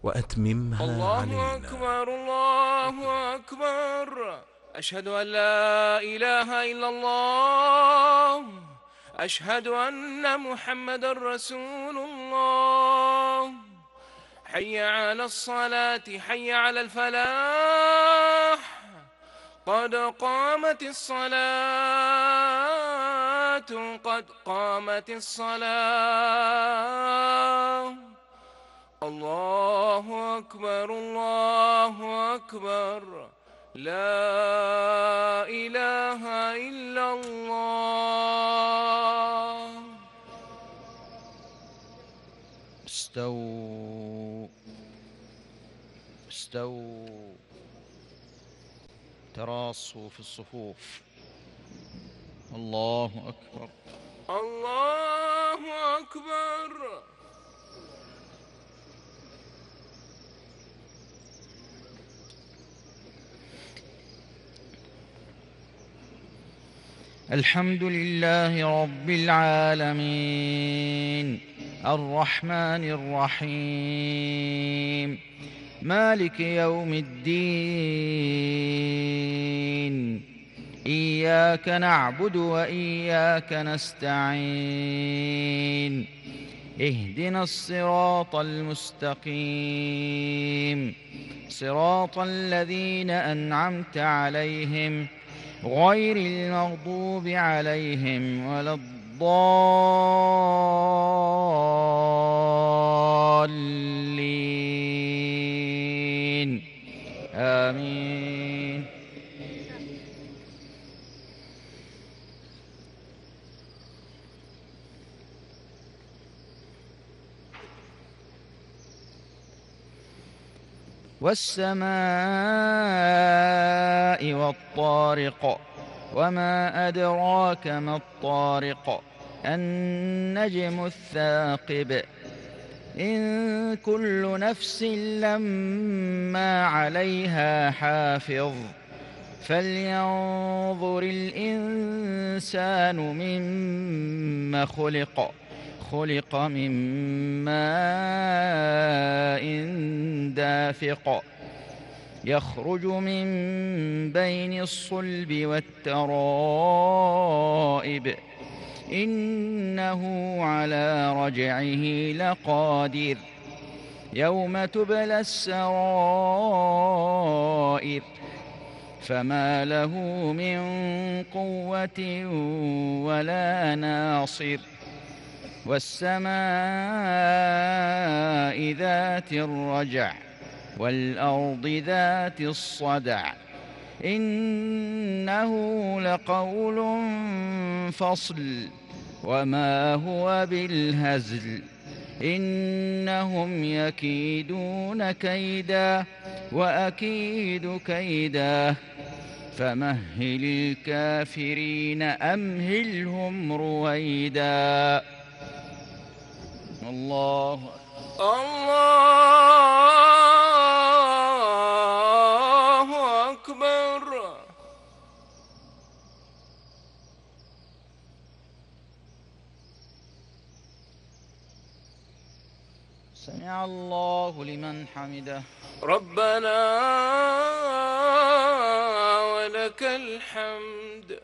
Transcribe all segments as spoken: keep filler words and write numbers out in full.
وأتممها الله علينا. أكبر الله أكبر. أشهد أن لا إله إلا الله. أشهد أن محمد رسول الله. حي على الصلاة حي على الفلاح. قد قامت الصلاة قد قامت الصلاة. الله أكبر الله أكبر. لا إله إلا الله. استووا استووا تراصوا في الصفوف. الله أكبر. الله أكبر. الحمد لله رب العالمين الرحمن الرحيم مالك يوم الدين. إياك نعبد وإياك نستعين. اهدنا الصراط المستقيم صراط الذين أنعمت عليهم غير المغضوب عليهم ولا الضالين. آمين. والسماء والطارق وما أدراك ما الطارق. النجم الثاقب. إن كل نفس لما عليها حافظ. فلينظر الإنسان مما خلق. خلق من ماء دافق. يخرج من بين الصلب والترائب. إنه على رجعه لقادر. يوم تبلى السرائر. فما له من قوة ولا ناصر. والسماء ذات الرجع والأرض ذات الصدع. إنه لقول فصل وما هو بالهزل. إنهم يكيدون كيدا وأكيد كيدا. فمهل الكافرين أمهلهم رويدا. الله الله أكبر. سمع الله لمن حمده. ربنا ولك الحمد.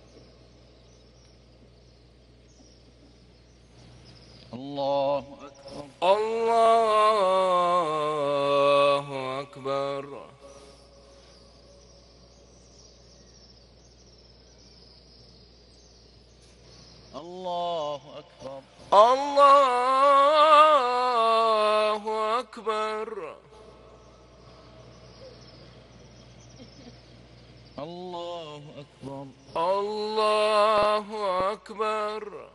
الله أكبر. الله أكبر. الله أكبر. الله أكبر. الله أكبر. الله أكبر.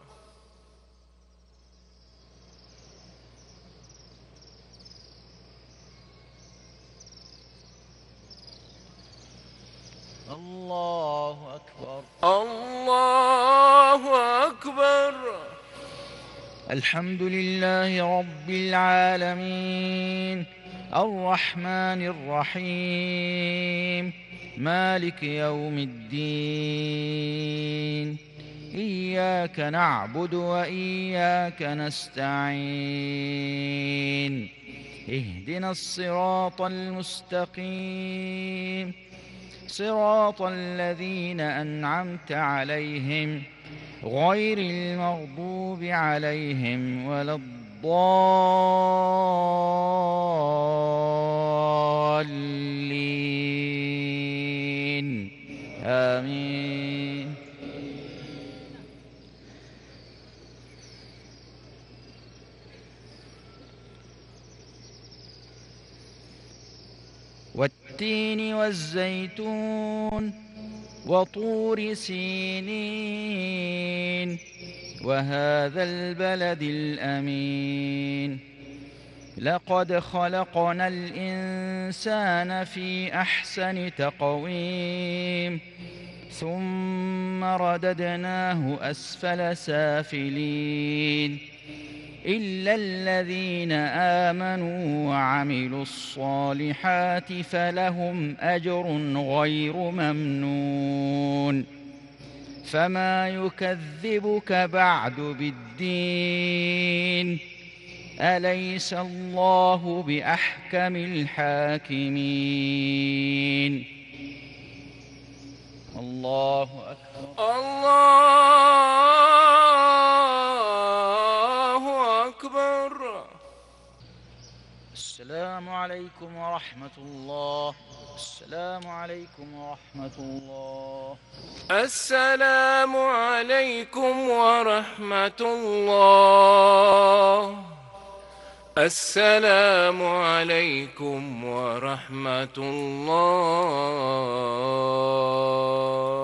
الله أكبر. الله أكبر. الحمد لله رب العالمين الرحمن الرحيم مالك يوم الدين. إياك نعبد وإياك نستعين. اهدنا الصراط المستقيم صراط الذين أنعمت عليهم غير المغضوب عليهم ولا الضالين آمين. والتين والزيتون وطور سينين وهذا البلد الأمين لقد خلقنا الإنسان في أحسن تقويم ثم رددناه أسفل سافلين إلا الذين آمنوا وعملوا الصالحات فلهم أجر غير ممنون فما يكذبك بعد بالدين أليس الله بأحكم الحاكمين. الله أكبر. الله أكبر. السلام عليكم ورحمة الله. السلام عليكم ورحمة الله. السلام عليكم ورحمة الله. السلام عليكم ورحمة الله.